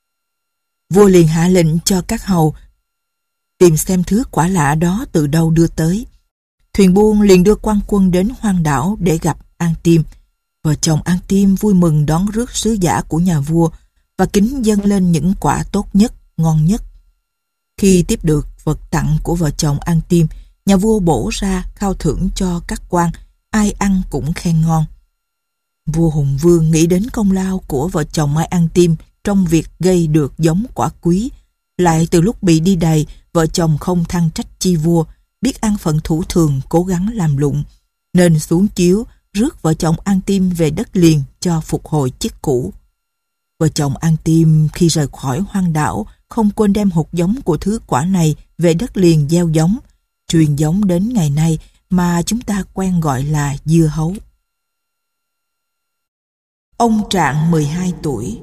Speaker 1: Vua liền hạ lệnh cho các hầu tìm xem thứ quả lạ đó từ đâu đưa tới. Thuyền buôn liền đưa quan quân đến hoang đảo để gặp An Tiêm. Vợ chồng An Tiêm vui mừng đón rước sứ giả của nhà vua và kính dâng lên những quả tốt nhất, ngon nhất. Khi tiếp được vật tặng của vợ chồng An Tiêm, nhà vua bổ ra khao thưởng cho các quan, ai ăn cũng khen ngon. Vua Hùng Vương nghĩ đến công lao của vợ chồng Mai An Tiêm trong việc gây được giống quả quý. Lại từ lúc bị đi đày, vợ chồng không than trách chi vua, biết ăn phận thủ thường, cố gắng làm lụng, nên xuống chiếu rước vợ chồng An Tiêm về đất liền cho phục hồi chức cũ. Vợ chồng An Tiêm khi rời khỏi hoang đảo không quên đem hột giống của thứ quả này về đất liền gieo giống, truyền giống đến ngày nay mà chúng ta quen gọi là dưa hấu. Ông Trạng mười hai tuổi.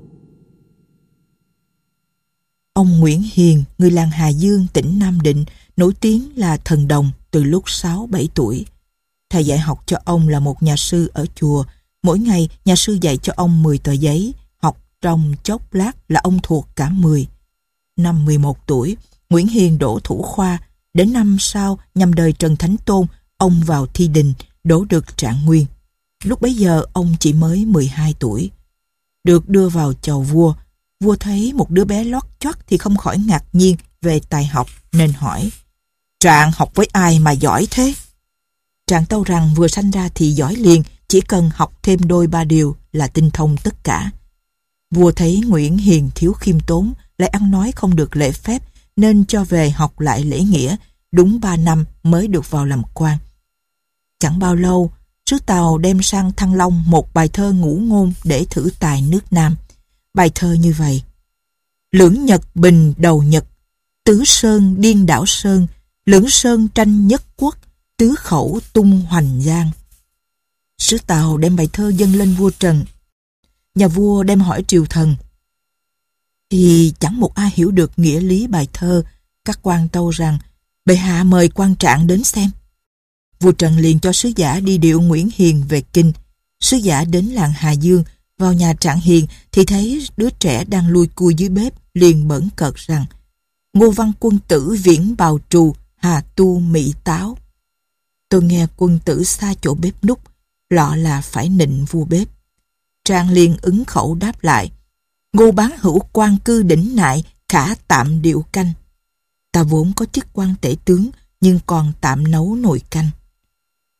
Speaker 1: Ông Nguyễn Hiền, người làng Hà Dương, tỉnh Nam Định, nổi tiếng là thần đồng từ lúc sáu bảy tuổi. Thầy dạy học cho ông là một nhà sư ở chùa. Mỗi ngày nhà sư dạy cho ông mười tờ giấy, học trong chốc lát là ông thuộc cả mười. Năm mười một tuổi, Nguyễn Hiền đỗ thủ khoa. Đến năm sau, nhằm đời Trần Thánh Tôn, ông vào thi đình, đỗ được trạng nguyên. Lúc bấy giờ ông chỉ mới mười hai tuổi. Được đưa vào chầu vua, vua thấy một đứa bé lót choắt thì không khỏi ngạc nhiên về tài học nên hỏi: Trạng học với ai mà giỏi thế? Trạng tâu rằng vừa sanh ra thì giỏi liền, chỉ cần học thêm đôi ba điều là tinh thông tất cả. Vua thấy Nguyễn Hiền thiếu khiêm tốn, lại ăn nói không được lễ phép, nên cho về học lại lễ nghĩa, đúng ba năm mới được vào làm quan. Chẳng bao lâu, sứ Tàu đem sang Thăng Long một bài thơ ngũ ngôn để thử tài nước Nam. Bài thơ như vậy: Lưỡng Nhật bình đầu Nhật, tứ sơn điên đảo sơn, lưỡng sơn tranh nhất quốc, tứ khẩu tung hoành giang. Sứ Tàu đem bài thơ dâng lên vua Trần. Nhà vua đem hỏi triều thần, thì chẳng một ai hiểu được nghĩa lý bài thơ. Các quan tâu rằng: Bệ hạ mời quan Trạng đến xem. Vua Trần liền cho sứ giả đi điệu Nguyễn Hiền về kinh. Sứ giả đến làng Hà Dương, vào nhà Trạng Hiền thì thấy đứa trẻ đang lui cui dưới bếp, liền bỡn cợt rằng: Ngô văn quân tử viễn bào trù, hà tu mỹ táo. Tôi nghe quân tử xa chỗ bếp núc, lọ là phải nịnh vua bếp. Trạng liền ứng khẩu đáp lại: Ngô bán hữu quan cư đỉnh nại, khả tạm điệu canh. Ta vốn có chức quan tể tướng, nhưng còn tạm nấu nồi canh.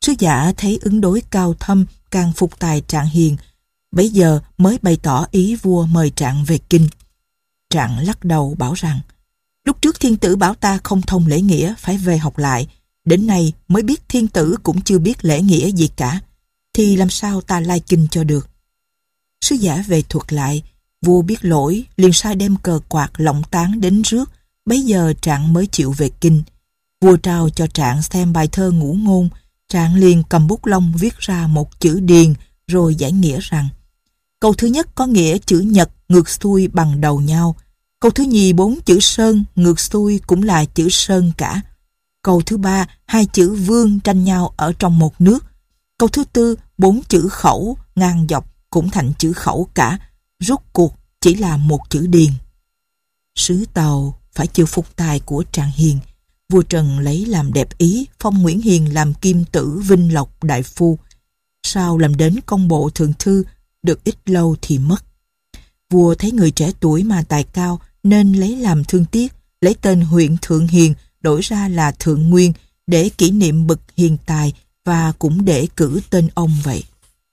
Speaker 1: Sứ giả thấy ứng đối cao thâm, càng phục tài Trạng Hiền, bấy giờ mới bày tỏ ý vua mời Trạng về kinh. Trạng lắc đầu bảo rằng, lúc trước thiên tử bảo ta không thông lễ nghĩa, phải về học lại. Đến nay mới biết thiên tử cũng chưa biết lễ nghĩa gì cả, thì làm sao ta lai kinh cho được. Sứ giả về thuật lại, vua biết lỗi, liền sai đem cờ quạt lộng tán đến rước, bấy giờ Trạng mới chịu về kinh. Vua trao cho Trạng xem bài thơ Ngũ Ngôn, Trạng liền cầm bút lông viết ra một chữ điền, rồi giải nghĩa rằng, câu thứ nhất có nghĩa chữ nhật ngược xuôi bằng đầu nhau. Câu thứ nhì bốn chữ sơn ngược xuôi cũng là chữ sơn cả. Câu thứ ba hai chữ vương tranh nhau ở trong một nước. Câu thứ tư bốn chữ khẩu ngang dọc cũng thành chữ khẩu cả. Rốt cuộc chỉ là một chữ điền. Sứ Tàu phải chịu phục tài của Trạng Hiền. Vua Trần lấy làm đẹp ý, phong Nguyễn Hiền làm kim tử Vinh Lộc đại phu. Sau làm đến công bộ thượng thư, được ít lâu thì mất. Vua thấy người trẻ tuổi mà tài cao, nên lấy làm thương tiếc, lấy tên huyện Thượng Hiền đổi ra là Thượng Nguyên để kỷ niệm bậc hiền tài, và cũng để cử tên ông vậy.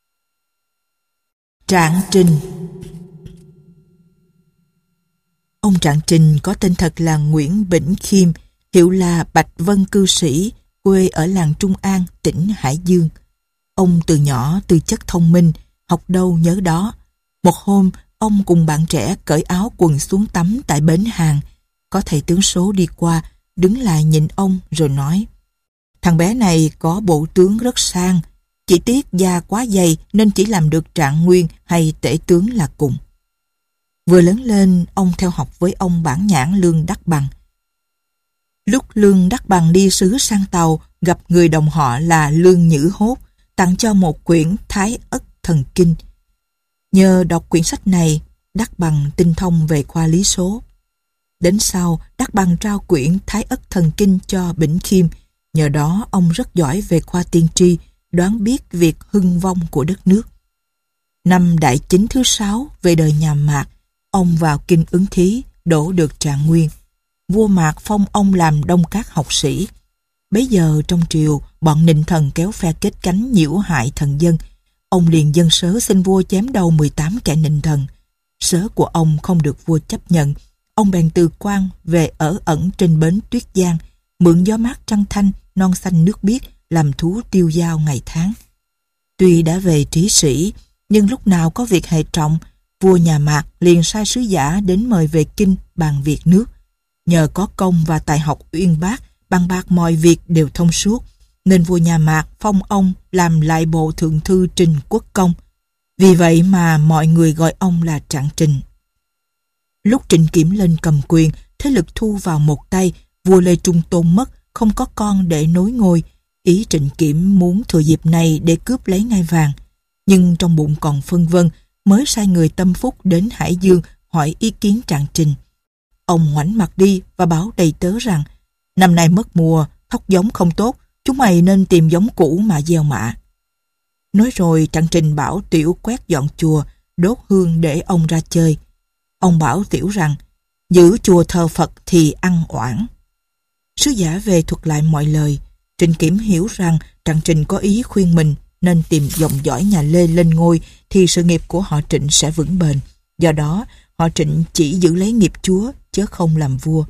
Speaker 1: Trạng Trình. Ông Trạng Trình có tên thật là Nguyễn Bỉnh Khiêm, hiệu là Bạch Vân cư sĩ, quê ở làng Trung An, tỉnh Hải Dương. Ông từ nhỏ tư chất thông minh, học đâu nhớ đó. Một hôm, ông cùng bạn trẻ cởi áo quần xuống tắm tại bến hàng. Có thầy tướng số đi qua, đứng lại nhìn ông rồi nói, thằng bé này có bộ tướng rất sang, chỉ tiếc da quá dày nên chỉ làm được trạng nguyên hay tể tướng là cùng. Vừa lớn lên, ông theo học với ông bản nhãn Lương Đắc Bằng. Lúc Lương Đắc Bằng đi sứ sang Tàu, gặp người đồng họ là Lương Nhữ Hốt, tặng cho một quyển Thái Ất Thần Kinh. Nhờ đọc quyển sách này, Đắc Bằng tinh thông về khoa lý số. Đến sau, Đắc Bằng trao quyển Thái Ất Thần Kinh cho Bỉnh Khiêm. Nhờ đó, ông rất giỏi về khoa tiên tri, đoán biết việc hưng vong của đất nước. Năm Đại Chính thứ sáu về đời nhà Mạc, ông vào kinh ứng thí, đỗ được trạng nguyên. Vua Mạc phong ông làm Đông Các học sĩ. Bấy giờ trong triều, bọn nịnh thần kéo phe kết cánh nhiễu hại thần dân. Ông liền dâng sớ xin vua chém đầu mười tám kẻ nịnh thần. Sớ của ông không được vua chấp nhận. Ông bèn từ quan về ở ẩn trên bến Tuyết Giang, mượn gió mát trăng thanh, non xanh nước biếc, làm thú tiêu dao ngày tháng. Tuy đã về trí sĩ, nhưng lúc nào có việc hệ trọng, vua nhà Mạc liền sai sứ giả đến mời về kinh bàn việc nước. Nhờ có công và tài học uyên bác, bàn bạc mọi việc đều thông suốt, nên vua nhà Mạc phong ông làm lại bộ thượng thư Trình Quốc Công. Vì vậy mà mọi người gọi ông là Trạng Trình. Lúc Trịnh Kiểm lên cầm quyền, thế lực thu vào một tay, vua Lê Trung Tôn mất, không có con để nối ngôi. Ý Trịnh Kiểm muốn thừa dịp này để cướp lấy ngai vàng. Nhưng trong bụng còn phân vân, mới sai người tâm phúc đến Hải Dương hỏi ý kiến Trạng Trình. Ông ngoảnh mặt đi và bảo đầy tớ rằng, năm nay mất mùa, thóc giống không tốt, chúng mày nên tìm giống cũ mà gieo mạ. Nói rồi Trạng Trình bảo Tiểu quét dọn chùa, đốt hương để ông ra chơi. Ông bảo Tiểu rằng, giữ chùa thờ Phật thì ăn oản. Sứ giả về thuật lại mọi lời. Trịnh Kiểm hiểu rằng Trạng Trình có ý khuyên mình nên tìm dòng dõi nhà Lê lên ngôi thì sự nghiệp của họ Trịnh sẽ vững bền. Do đó, họ Trịnh chỉ giữ lấy nghiệp chúa chứ không làm vua.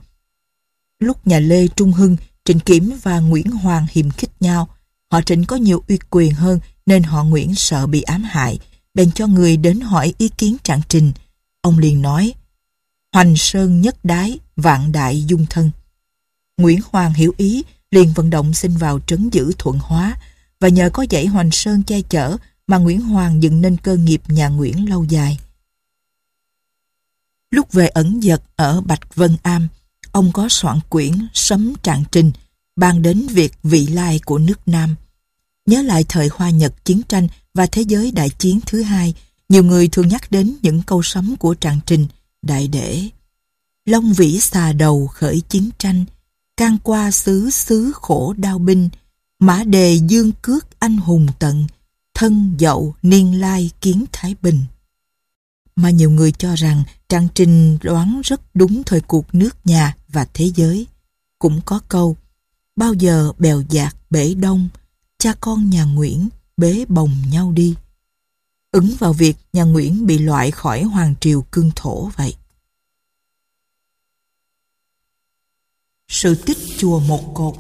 Speaker 1: Lúc nhà Lê trung hưng, Trịnh Kiểm và Nguyễn Hoàng hiềm khích nhau. Họ Trịnh có nhiều uy quyền hơn nên họ Nguyễn sợ bị ám hại, bèn cho người đến hỏi ý kiến Trạng Trình. Ông liền nói, hoành sơn nhất đái, vạn đại dung thân. Nguyễn Hoàng hiểu ý, liền vận động xin vào trấn giữ Thuận Hóa, và nhờ có dãy Hoành Sơn che chở mà Nguyễn Hoàng dựng nên cơ nghiệp nhà Nguyễn lâu dài. Lúc về ẩn dật ở Bạch Vân Am, ông có soạn quyển Sấm Trạng Trình, bàn đến việc vị lai của nước Nam. Nhớ lại thời Hoa Nhật chiến tranh và thế giới đại chiến thứ hai, nhiều người thường nhắc đến những câu sấm của Trạng Trình, đại để: Long vĩ xà đầu khởi chiến tranh, can qua xứ xứ khổ đao binh, mã đề dương cước anh hùng tận, thân dậu niên lai kiến thái bình. Mà nhiều người cho rằng Trạng Trình đoán rất đúng thời cuộc nước nhà và thế giới. Cũng có câu, bao giờ bèo dạt bể đông, cha con nhà Nguyễn bế bồng nhau đi, ứng vào việc nhà Nguyễn bị loại khỏi hoàng triều cương thổ vậy. Sự tích chùa Một Cột.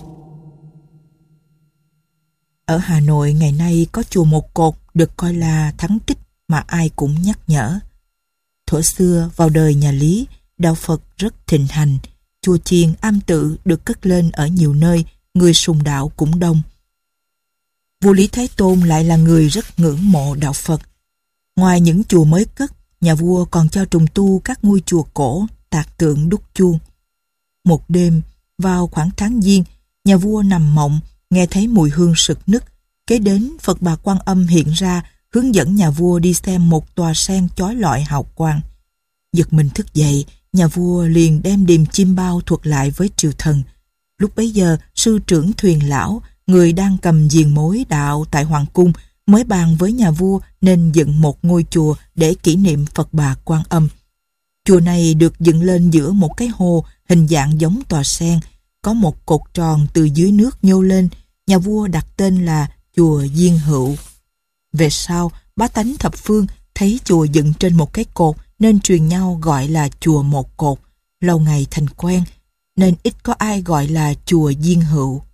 Speaker 1: Ở Hà Nội ngày nay có chùa Một Cột được coi là thắng tích mà ai cũng nhắc nhở. Thuở xưa vào đời nhà Lý, đạo Phật rất thịnh hành, chùa chiền am tự được cất lên ở nhiều nơi, người sùng đạo cũng đông. Vua Lý Thái Tôn lại là người rất ngưỡng mộ đạo Phật. Ngoài những chùa mới cất, nhà vua còn cho trùng tu các ngôi chùa cổ, tạc tượng đúc chuông. Một đêm, vào khoảng tháng Giêng, nhà vua nằm mộng, nghe thấy mùi hương sực nức. Kế đến Phật Bà Quan Âm hiện ra, hướng dẫn nhà vua đi xem một tòa sen chói lọi hào quang. Giật mình thức dậy, nhà vua liền đem điềm chim bao thuật lại với triều thần. Lúc bấy giờ, sư trưởng Thuyền Lão, người đang cầm diền mối đạo tại hoàng cung, mới bàn với nhà vua nên dựng một ngôi chùa để kỷ niệm Phật Bà Quan Âm. Chùa này được dựng lên giữa một cái hồ hình dạng giống tòa sen, có một cột tròn từ dưới nước nhô lên. Nhà vua đặt tên là chùa Diên Hữu. Về sau, bá tánh thập phương thấy chùa dựng trên một cái cột nên truyền nhau gọi là chùa Một Cột. Lâu ngày thành quen nên ít có ai gọi là chùa Diên Hữu.